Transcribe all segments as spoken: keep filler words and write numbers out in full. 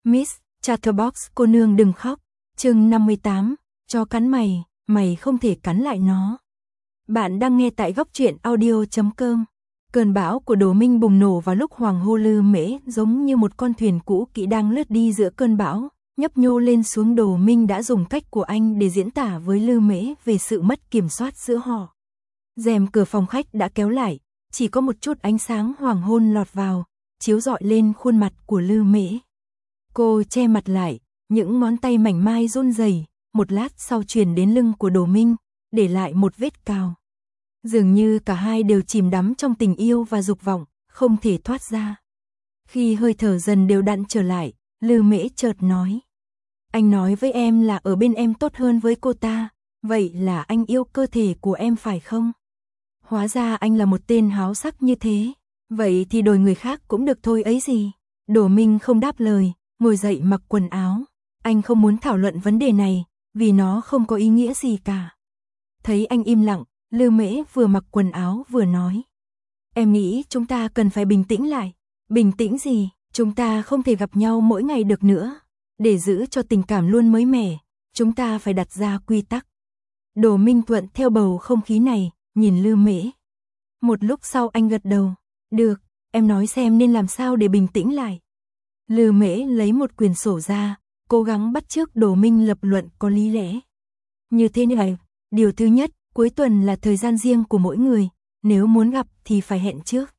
Miss Chatterbox cô nương đừng khóc. Chương năm mươi tám, cho cắn mày, mày không thể cắn lại nó. Bạn đang nghe tại góc truyện audio chấm com. Cơn bão của Đồ Minh bùng nổ vào lúc hoàng hôn. Lư Mễ giống như một con thuyền cũ kỹ đang lướt đi giữa cơn bão, nhấp nhô lên xuống. Đồ Minh đã dùng cách của anh để diễn tả với Lư Mễ về sự mất kiểm soát giữa họ. Rèm cửa phòng khách đã kéo lại, chỉ có một chút ánh sáng hoàng hôn lọt vào, chiếu rọi lên khuôn mặt của Lư Mễ. Cô che mặt lại, những ngón tay mảnh mai run rẩy, một lát sau truyền đến lưng của Đồ Minh, để lại một vết cào. Dường như cả hai đều chìm đắm trong tình yêu và dục vọng, không thể thoát ra. Khi hơi thở dần đều đặn trở lại, Lư Mễ chợt nói: anh nói với em là ở bên em tốt hơn với cô ta, vậy là anh yêu cơ thể của em phải không? Hóa ra anh là một tên háo sắc như thế, vậy thì đổi người khác cũng được thôi ấy gì. Đồ Minh không đáp lời, ngồi dậy mặc quần áo. Anh không muốn thảo luận vấn đề này, vì nó không có ý nghĩa gì cả. Thấy anh im lặng, Lư Mễ vừa mặc quần áo vừa nói: em nghĩ chúng ta cần phải bình tĩnh lại. Bình tĩnh gì? Chúng ta không thể gặp nhau mỗi ngày được nữa. Để giữ cho tình cảm luôn mới mẻ, chúng ta phải đặt ra quy tắc. Đồ Minh thuận theo bầu không khí này, nhìn Lư Mễ. Một lúc sau anh gật đầu: được, em nói xem nên làm sao để bình tĩnh lại. Lư Mễ lấy một quyển sổ ra, cố gắng bắt chước Đồ Minh lập luận có lý lẽ. Như thế này, điều thứ nhất, cuối tuần là thời gian riêng của mỗi người, nếu muốn gặp thì phải hẹn trước.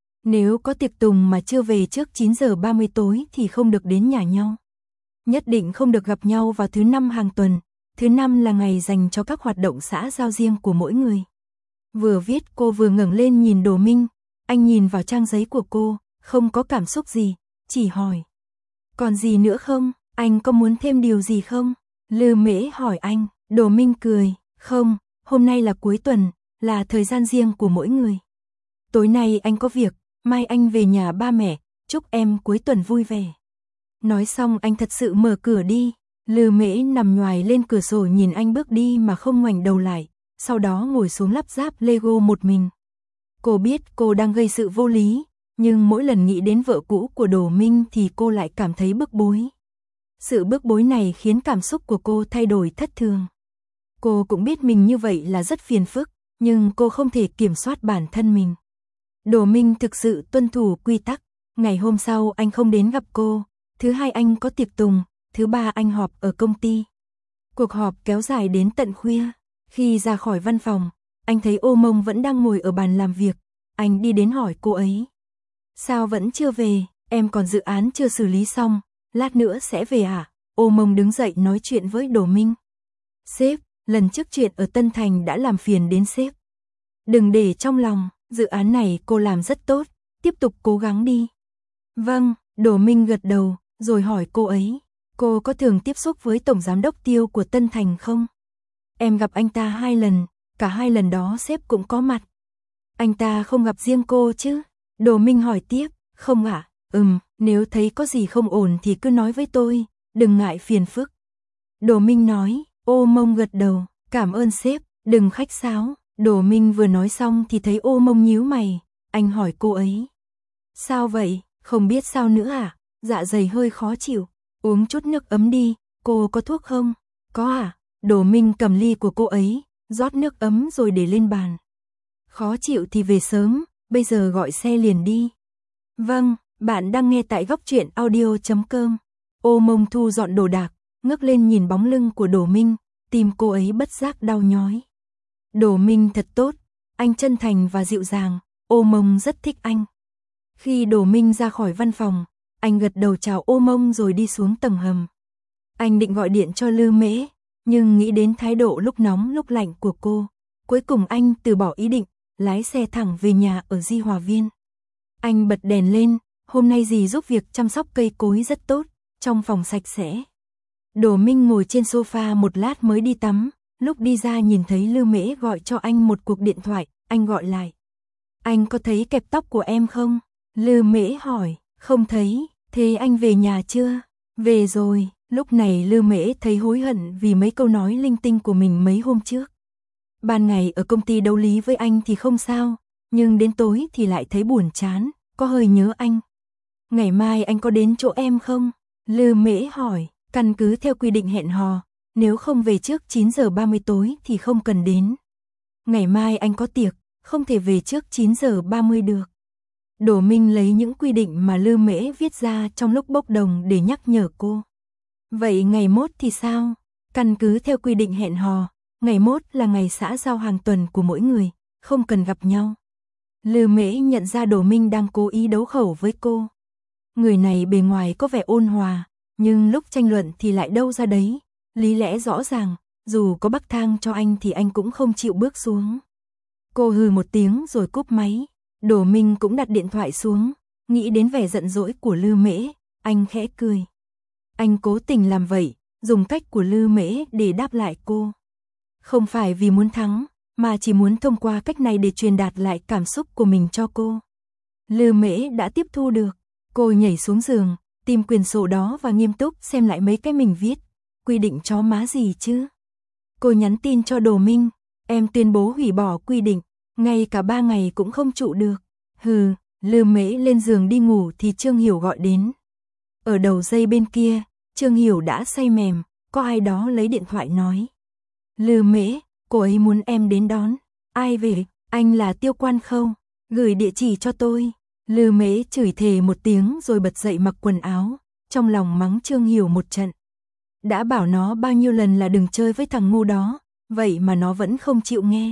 Nếu có tiệc tùng mà chưa về trước chín giờ ba mươi tối thì không được đến nhà nhau. Nhất định không được gặp nhau vào thứ năm hàng tuần, thứ năm là ngày dành cho các hoạt động xã giao riêng của mỗi người. Vừa viết cô vừa ngẩng lên nhìn Đồ Minh, anh nhìn vào trang giấy của cô, không có cảm xúc gì, chỉ hỏi: còn gì nữa không, anh có muốn thêm điều gì không? Lư Mễ hỏi anh. Đồ Minh cười: không, hôm nay là cuối tuần, là thời gian riêng của mỗi người. Tối nay anh có việc, mai anh về nhà ba mẹ, chúc em cuối tuần vui vẻ. Nói xong anh thật sự mở cửa đi. Lư Mễ nằm nhoài lên cửa sổ nhìn anh bước đi mà không ngoảnh đầu lại, sau đó ngồi xuống lắp ráp Lego một mình. Cô biết cô đang gây sự vô lý, nhưng mỗi lần nghĩ đến vợ cũ của Đồ Minh thì cô lại cảm thấy bức bối. Sự bức bối này khiến cảm xúc của cô thay đổi thất thường. Cô cũng biết mình như vậy là rất phiền phức, nhưng cô không thể kiểm soát bản thân mình. Đồ Minh thực sự tuân thủ quy tắc. Ngày hôm sau anh không đến gặp cô, thứ hai anh có tiệc tùng, thứ ba anh họp ở công ty. Cuộc họp kéo dài đến tận khuya. Khi ra khỏi văn phòng, anh thấy Ô Mông vẫn đang ngồi ở bàn làm việc. Anh đi đến hỏi cô ấy: sao vẫn chưa về, em còn dự án chưa xử lý xong, lát nữa sẽ về à? Ô Mông đứng dậy nói chuyện với Đồ Minh: sếp, lần trước chuyện ở Tân Thành đã làm phiền đến sếp. Đừng để trong lòng, dự án này cô làm rất tốt, tiếp tục cố gắng đi. Vâng, Đồ Minh gật đầu, rồi hỏi cô ấy: cô có thường tiếp xúc với tổng giám đốc Tiêu của Tân Thành không? Em gặp anh ta hai lần, cả hai lần đó sếp cũng có mặt. Anh ta không gặp riêng cô chứ? Đồ Minh hỏi tiếp. Không ạ. À? Ừm, nếu thấy có gì không ổn thì cứ nói với tôi, đừng ngại phiền phức. Đồ Minh nói. Ô Mông gật đầu, cảm ơn sếp, đừng khách sáo. Đồ Minh vừa nói xong thì thấy Ô Mông nhíu mày, anh hỏi cô ấy: sao vậy, không biết sao nữa à? Dạ dày hơi khó chịu, uống chút nước ấm đi, cô có thuốc không? Có à? Đồ Minh cầm ly của cô ấy, rót nước ấm rồi để lên bàn. Khó chịu thì về sớm, bây giờ gọi xe liền đi. Vâng, bạn đang nghe tại góc truyện audio chấm com. Ô Mông thu dọn đồ đạc, ngước lên nhìn bóng lưng của Đồ Minh, tim cô ấy bất giác đau nhói. Đồ Minh thật tốt, anh chân thành và dịu dàng, Ô Mông rất thích anh. Khi Đồ Minh ra khỏi văn phòng, anh gật đầu chào Ô Mông rồi đi xuống tầng hầm. Anh định gọi điện cho Lư Mễ, nhưng nghĩ đến thái độ lúc nóng lúc lạnh của cô, cuối cùng anh từ bỏ ý định, lái xe thẳng về nhà ở Di Hòa Viên. Anh bật đèn lên, hôm nay dì giúp việc chăm sóc cây cối rất tốt, trong phòng sạch sẽ. Đồ Minh ngồi trên sofa một lát mới đi tắm, lúc đi ra nhìn thấy Lư Mễ gọi cho anh một cuộc điện thoại, anh gọi lại. Anh có thấy kẹp tóc của em không? Lư Mễ hỏi. Không thấy, thế anh về nhà chưa? Về rồi. Lúc này Lư Mễ thấy hối hận vì mấy câu nói linh tinh của mình mấy hôm trước. Ban ngày ở công ty đấu lý với anh thì không sao, nhưng đến tối thì lại thấy buồn chán, có hơi nhớ anh. Ngày mai anh có đến chỗ em không? Lư Mễ hỏi, căn cứ theo quy định hẹn hò, nếu không về trước chín giờ ba mươi tối thì không cần đến. Ngày mai anh có tiệc, không thể về trước chín giờ ba mươi được. Đỗ Minh lấy những quy định mà Lư Mễ viết ra trong lúc bốc đồng để nhắc nhở cô. Vậy ngày mốt thì sao? Căn cứ theo quy định hẹn hò, ngày mốt là ngày xã giao hàng tuần của mỗi người, không cần gặp nhau. Lư Mễ nhận ra Đỗ Minh đang cố ý đấu khẩu với cô. Người này bề ngoài có vẻ ôn hòa, nhưng lúc tranh luận thì lại đâu ra đấy. Lý lẽ rõ ràng, dù có bắc thang cho anh thì anh cũng không chịu bước xuống. Cô hừ một tiếng rồi cúp máy. Đỗ Minh cũng đặt điện thoại xuống, nghĩ đến vẻ giận dỗi của Lư Mễ, anh khẽ cười. Anh cố tình làm vậy, dùng cách của Lư Mễ để đáp lại cô. Không phải vì muốn thắng, mà chỉ muốn thông qua cách này để truyền đạt lại cảm xúc của mình cho cô. Lư Mễ đã tiếp thu được, cô nhảy xuống giường, tìm quyển sổ đó và nghiêm túc xem lại mấy cái mình viết. Quy định chó má gì chứ? Cô nhắn tin cho Đỗ Minh, em tuyên bố hủy bỏ quy định, ngay cả ba ngày cũng không trụ được. Hừ, Lư Mễ lên giường đi ngủ thì Trương Hiểu gọi đến. Ở đầu dây bên kia, Trương Hiểu đã say mềm, có ai đó lấy điện thoại nói. Lư Mễ, cô ấy muốn em đến đón. Ai về? Anh là Tiêu Quan Khâu, gửi địa chỉ cho tôi. Lư Mễ chửi thề một tiếng rồi bật dậy mặc quần áo, trong lòng mắng Trương Hiểu một trận. Đã bảo nó bao nhiêu lần là đừng chơi với thằng ngu đó, vậy mà nó vẫn không chịu nghe.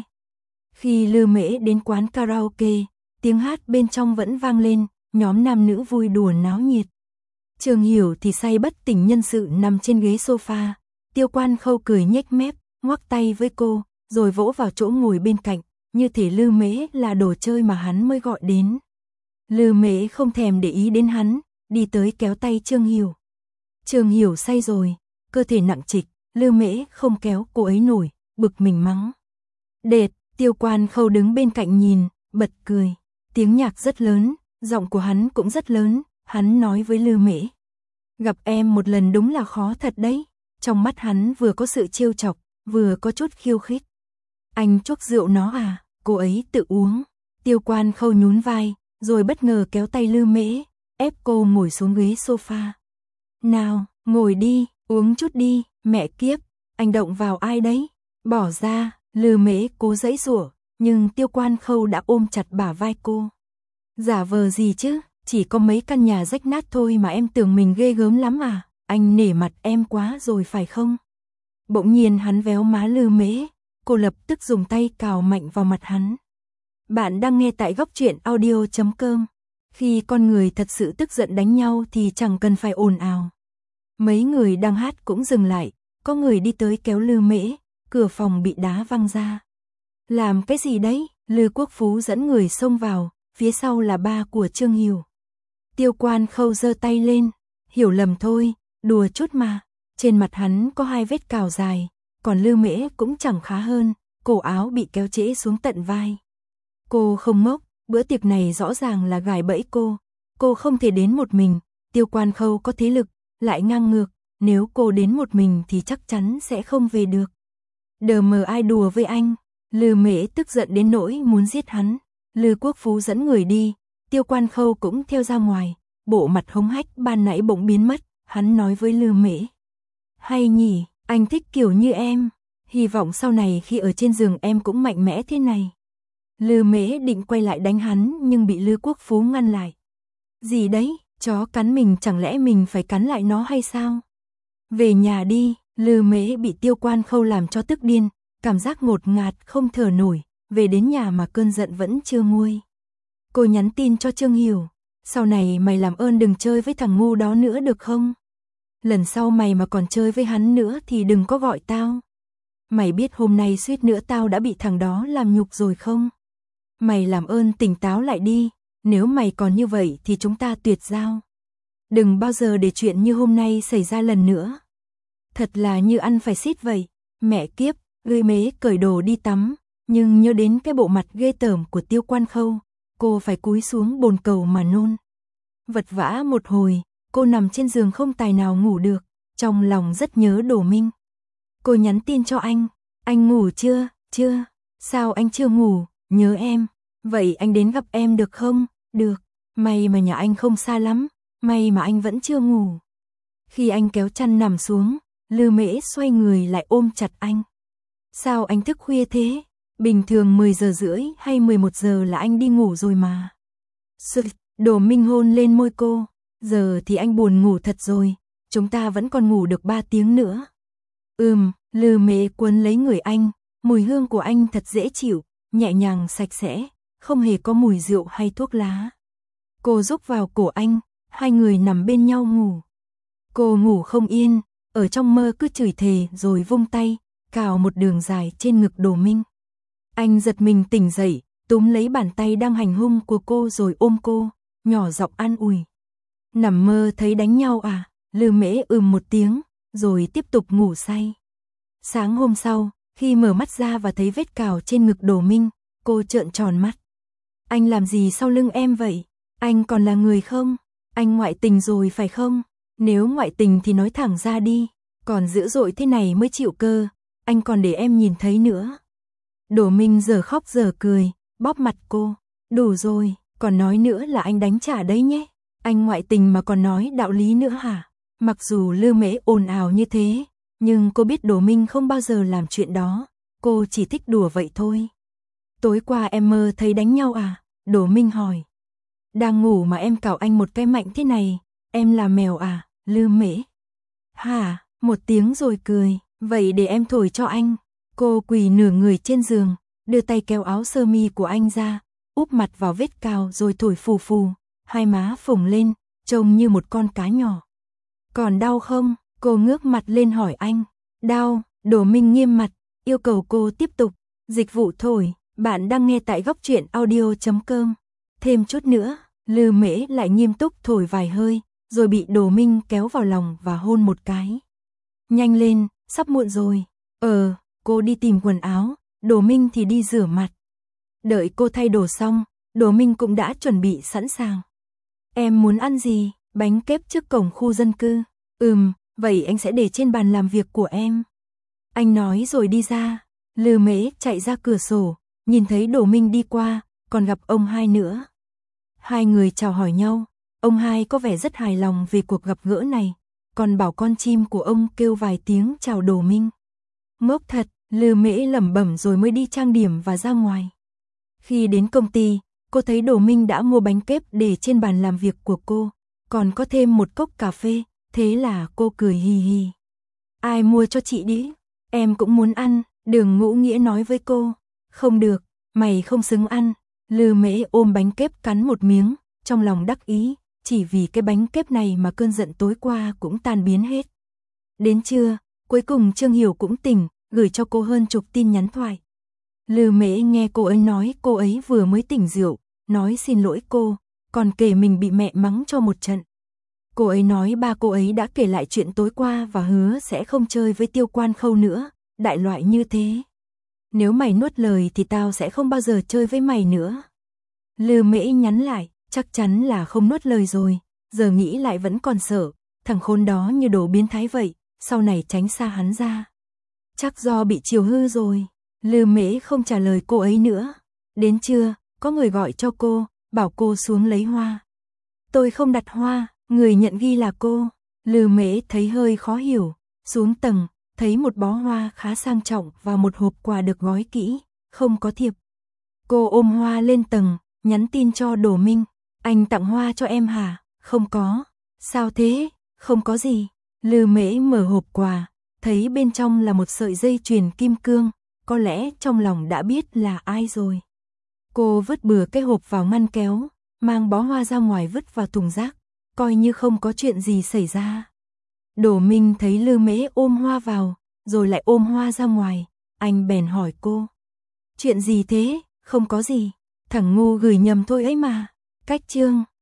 Khi Lư Mễ đến quán karaoke, tiếng hát bên trong vẫn vang lên, nhóm nam nữ vui đùa náo nhiệt. Trương Hiểu thì say bất tỉnh nhân sự nằm trên ghế sofa, Tiêu Quan Khâu cười nhếch mép, ngoắc tay với cô, rồi vỗ vào chỗ ngồi bên cạnh, như thể Lư Mễ là đồ chơi mà hắn mới gọi đến. Lư Mễ không thèm để ý đến hắn, đi tới kéo tay Trương Hiểu. Trương Hiểu say rồi, cơ thể nặng trịch, Lư Mễ không kéo cô ấy nổi, bực mình mắng. Đệt, Tiêu Quan Khâu đứng bên cạnh nhìn, bật cười. Tiếng nhạc rất lớn, giọng của hắn cũng rất lớn, hắn nói với Lư Mễ. Gặp em một lần đúng là khó thật đấy. Trong mắt hắn vừa có sự trêu chọc, vừa có chút khiêu khích. Anh chuốc rượu nó à? Cô ấy tự uống. Tiêu Quan Khâu nhún vai, rồi bất ngờ kéo tay Lư Mễ, ép cô ngồi xuống ghế sofa. Nào, ngồi đi, uống chút đi, mẹ kiếp, anh động vào ai đấy? Bỏ ra. Lư Mễ cố giãy giụa, nhưng Tiêu Quan Khâu đã ôm chặt bả vai cô. Giả vờ gì chứ, chỉ có mấy căn nhà rách nát thôi mà em tưởng mình ghê gớm lắm à, anh nể mặt em quá rồi phải không? Bỗng nhiên hắn véo má Lư Mễ, cô lập tức dùng tay cào mạnh vào mặt hắn. Bạn đang nghe tại góc truyện audio chấm com. Khi con người thật sự tức giận đánh nhau thì chẳng cần phải ồn ào. Mấy người đang hát cũng dừng lại, có người đi tới kéo Lư Mễ. Cửa phòng bị đá văng ra. Làm cái gì đấy? Lư Quốc Phú dẫn người xông vào, phía sau là ba của Trương Hiểu. Tiêu Quan Khâu giơ tay lên, hiểu lầm thôi, đùa chút mà. Trên mặt hắn có hai vết cào dài, còn Lư Mễ cũng chẳng khá hơn, cổ áo bị kéo trễ xuống tận vai. Cô không ngốc, bữa tiệc này rõ ràng là gài bẫy cô. Cô không thể đến một mình, Tiêu Quan Khâu có thế lực, lại ngang ngược, nếu cô đến một mình thì chắc chắn sẽ không về được. Đờ mờ ai đùa với anh? Lư Mễ tức giận đến nỗi muốn giết hắn. Lư Quốc Phú dẫn người đi, Tiêu Quan Khâu cũng theo ra ngoài, bộ mặt hống hách ban nãy bỗng biến mất, hắn nói với Lư Mễ. Hay nhỉ, anh thích kiểu như em, hy vọng sau này khi ở trên giường em cũng mạnh mẽ thế này. Lư Mễ định quay lại đánh hắn nhưng bị Lư Quốc Phú ngăn lại. Gì đấy, chó cắn mình chẳng lẽ mình phải cắn lại nó hay sao? Về nhà đi. Lư Mễ bị Tiêu Quan Khâu làm cho tức điên, cảm giác ngột ngạt không thở nổi, về đến nhà mà cơn giận vẫn chưa nguôi. Cô nhắn tin cho Trương Hiểu, sau này mày làm ơn đừng chơi với thằng ngu đó nữa được không? Lần sau mày mà còn chơi với hắn nữa thì đừng có gọi tao. Mày biết hôm nay suýt nữa tao đã bị thằng đó làm nhục rồi không? Mày làm ơn tỉnh táo lại đi, nếu mày còn như vậy thì chúng ta tuyệt giao. Đừng bao giờ để chuyện như hôm nay xảy ra lần nữa. Thật là như ăn phải xít vậy, mẹ kiếp, Lư Mễ cởi đồ đi tắm, nhưng nhớ đến cái bộ mặt ghê tởm của Tiêu Quan Khâu, cô phải cúi xuống bồn cầu mà nôn. Vật vã một hồi, cô nằm trên giường không tài nào ngủ được, trong lòng rất nhớ Đỗ Minh. Cô nhắn tin cho anh, anh ngủ chưa, chưa, sao anh chưa ngủ, nhớ em, vậy anh đến gặp em được không, được, may mà nhà anh không xa lắm, may mà anh vẫn chưa ngủ. Khi anh kéo chăn nằm xuống, Lư Mễ xoay người lại ôm chặt anh. Sao anh thức khuya thế? Bình thường mười giờ rưỡi hay mười một giờ là anh đi ngủ rồi mà. Sự, Đỗ Minh hôn lên môi cô. Giờ thì anh buồn ngủ thật rồi, chúng ta vẫn còn ngủ được ba tiếng nữa. Ừm, Lư Mễ cuốn lấy người anh, mùi hương của anh thật dễ chịu, nhẹ nhàng sạch sẽ, không hề có mùi rượu hay thuốc lá. Cô rúc vào cổ anh, hai người nằm bên nhau ngủ. Cô ngủ không yên, ở trong mơ cứ chửi thề rồi vung tay, cào một đường dài trên ngực Đỗ Minh. Anh giật mình tỉnh dậy, túm lấy bàn tay đang hành hung của cô rồi ôm cô, nhỏ giọng an ủi. Nằm mơ thấy đánh nhau à? Lư Mễ ừm một tiếng, rồi tiếp tục ngủ say. Sáng hôm sau, khi mở mắt ra và thấy vết cào trên ngực Đỗ Minh, cô trợn tròn mắt. Anh làm gì sau lưng em vậy? Anh còn là người không? Anh ngoại tình rồi phải không? Nếu ngoại tình thì nói thẳng ra đi, còn dữ dội thế này mới chịu cơ, anh còn để em nhìn thấy nữa. Đỗ Minh giờ khóc giờ cười, bóp mặt cô. Đủ rồi, còn nói nữa là anh đánh trả đấy nhé. Anh ngoại tình mà còn nói đạo lý nữa hả? Mặc dù Lư Mễ ồn ào như thế, nhưng cô biết Đỗ Minh không bao giờ làm chuyện đó, cô chỉ thích đùa vậy thôi. Tối qua em mơ thấy đánh nhau à? Đỗ Minh hỏi. Đang ngủ mà em cào anh một cái mạnh thế này, em là mèo à? Lư Mễ. Hả? Một tiếng rồi cười, vậy để em thổi cho anh. Cô quỳ nửa người trên giường, đưa tay kéo áo sơ mi của anh ra, úp mặt vào vết cào rồi thổi phù phù, hai má phồng lên, trông như một con cá nhỏ. Còn đau không? Cô ngước mặt lên hỏi anh. Đau, Đỗ Minh nghiêm mặt, yêu cầu cô tiếp tục. Dịch vụ thổi, bạn đang nghe tại góc truyện audio chấm com. Thêm chút nữa, Lư Mễ lại nghiêm túc thổi vài hơi, rồi bị Đỗ Minh kéo vào lòng và hôn một cái. Nhanh lên, sắp muộn rồi. Ờ, cô đi tìm quần áo, Đỗ Minh thì đi rửa mặt. Đợi cô thay đồ xong, Đỗ Minh cũng đã chuẩn bị sẵn sàng. Em muốn ăn gì? Bánh kép trước cổng khu dân cư. Ừm, vậy anh sẽ để trên bàn làm việc của em. Anh nói rồi đi ra. Lư Mễ chạy ra cửa sổ, nhìn thấy Đỗ Minh đi qua, còn gặp ông hai nữa. Hai người chào hỏi nhau, ông hai có vẻ rất hài lòng về cuộc gặp gỡ này, còn bảo con chim của ông kêu vài tiếng chào Đỗ Minh. Ngốc thật, Lư Mễ lẩm bẩm rồi mới đi trang điểm và ra ngoài. Khi đến công ty, cô thấy Đỗ Minh đã mua bánh kép để trên bàn làm việc của cô, còn có thêm một cốc cà phê, thế là cô cười hì hì. Ai mua cho chị đi? Em cũng muốn ăn, Đường Ngũ Nghĩa nói với cô. Không được, mày không xứng ăn. Lư Mễ ôm bánh kép cắn một miếng, trong lòng đắc ý, chỉ vì cái bánh kép này mà cơn giận tối qua cũng tan biến hết. Đến trưa, cuối cùng Trương Hiểu cũng tỉnh, gửi cho cô hơn chục tin nhắn thoại. Lư Mễ nghe cô ấy nói cô ấy vừa mới tỉnh rượu, nói xin lỗi cô, còn kể mình bị mẹ mắng cho một trận. Cô ấy nói ba cô ấy đã kể lại chuyện tối qua và hứa sẽ không chơi với Tiêu Quan Khâu nữa, đại loại như thế. Nếu mày nuốt lời thì tao sẽ không bao giờ chơi với mày nữa. Lư Mễ nhắn lại, chắc chắn là không nuốt lời rồi, giờ nghĩ lại vẫn còn sợ, thằng khốn đó như đồ biến thái vậy, sau này tránh xa hắn ra. Chắc do bị chiều hư rồi. Lư Mễ không trả lời cô ấy nữa. Đến trưa, có người gọi cho cô, bảo cô xuống lấy hoa. Tôi không đặt hoa, người nhận ghi là cô. Lư Mễ thấy hơi khó hiểu, xuống tầng, thấy một bó hoa khá sang trọng và một hộp quà được gói kỹ, không có thiệp. Cô ôm hoa lên tầng, nhắn tin cho Đỗ Minh. Anh tặng hoa cho em hả? Không có. Sao thế? Không có gì. Lư Mễ mở hộp quà, thấy bên trong là một sợi dây chuyền kim cương, có lẽ trong lòng đã biết là ai rồi. Cô vứt bừa cái hộp vào ngăn kéo, mang bó hoa ra ngoài vứt vào thùng rác, coi như không có chuyện gì xảy ra. Đỗ Minh thấy Lư Mễ ôm hoa vào, rồi lại ôm hoa ra ngoài, anh bèn hỏi cô. Chuyện gì thế? Không có gì, thằng ngu gửi nhầm thôi ấy mà. Cách chương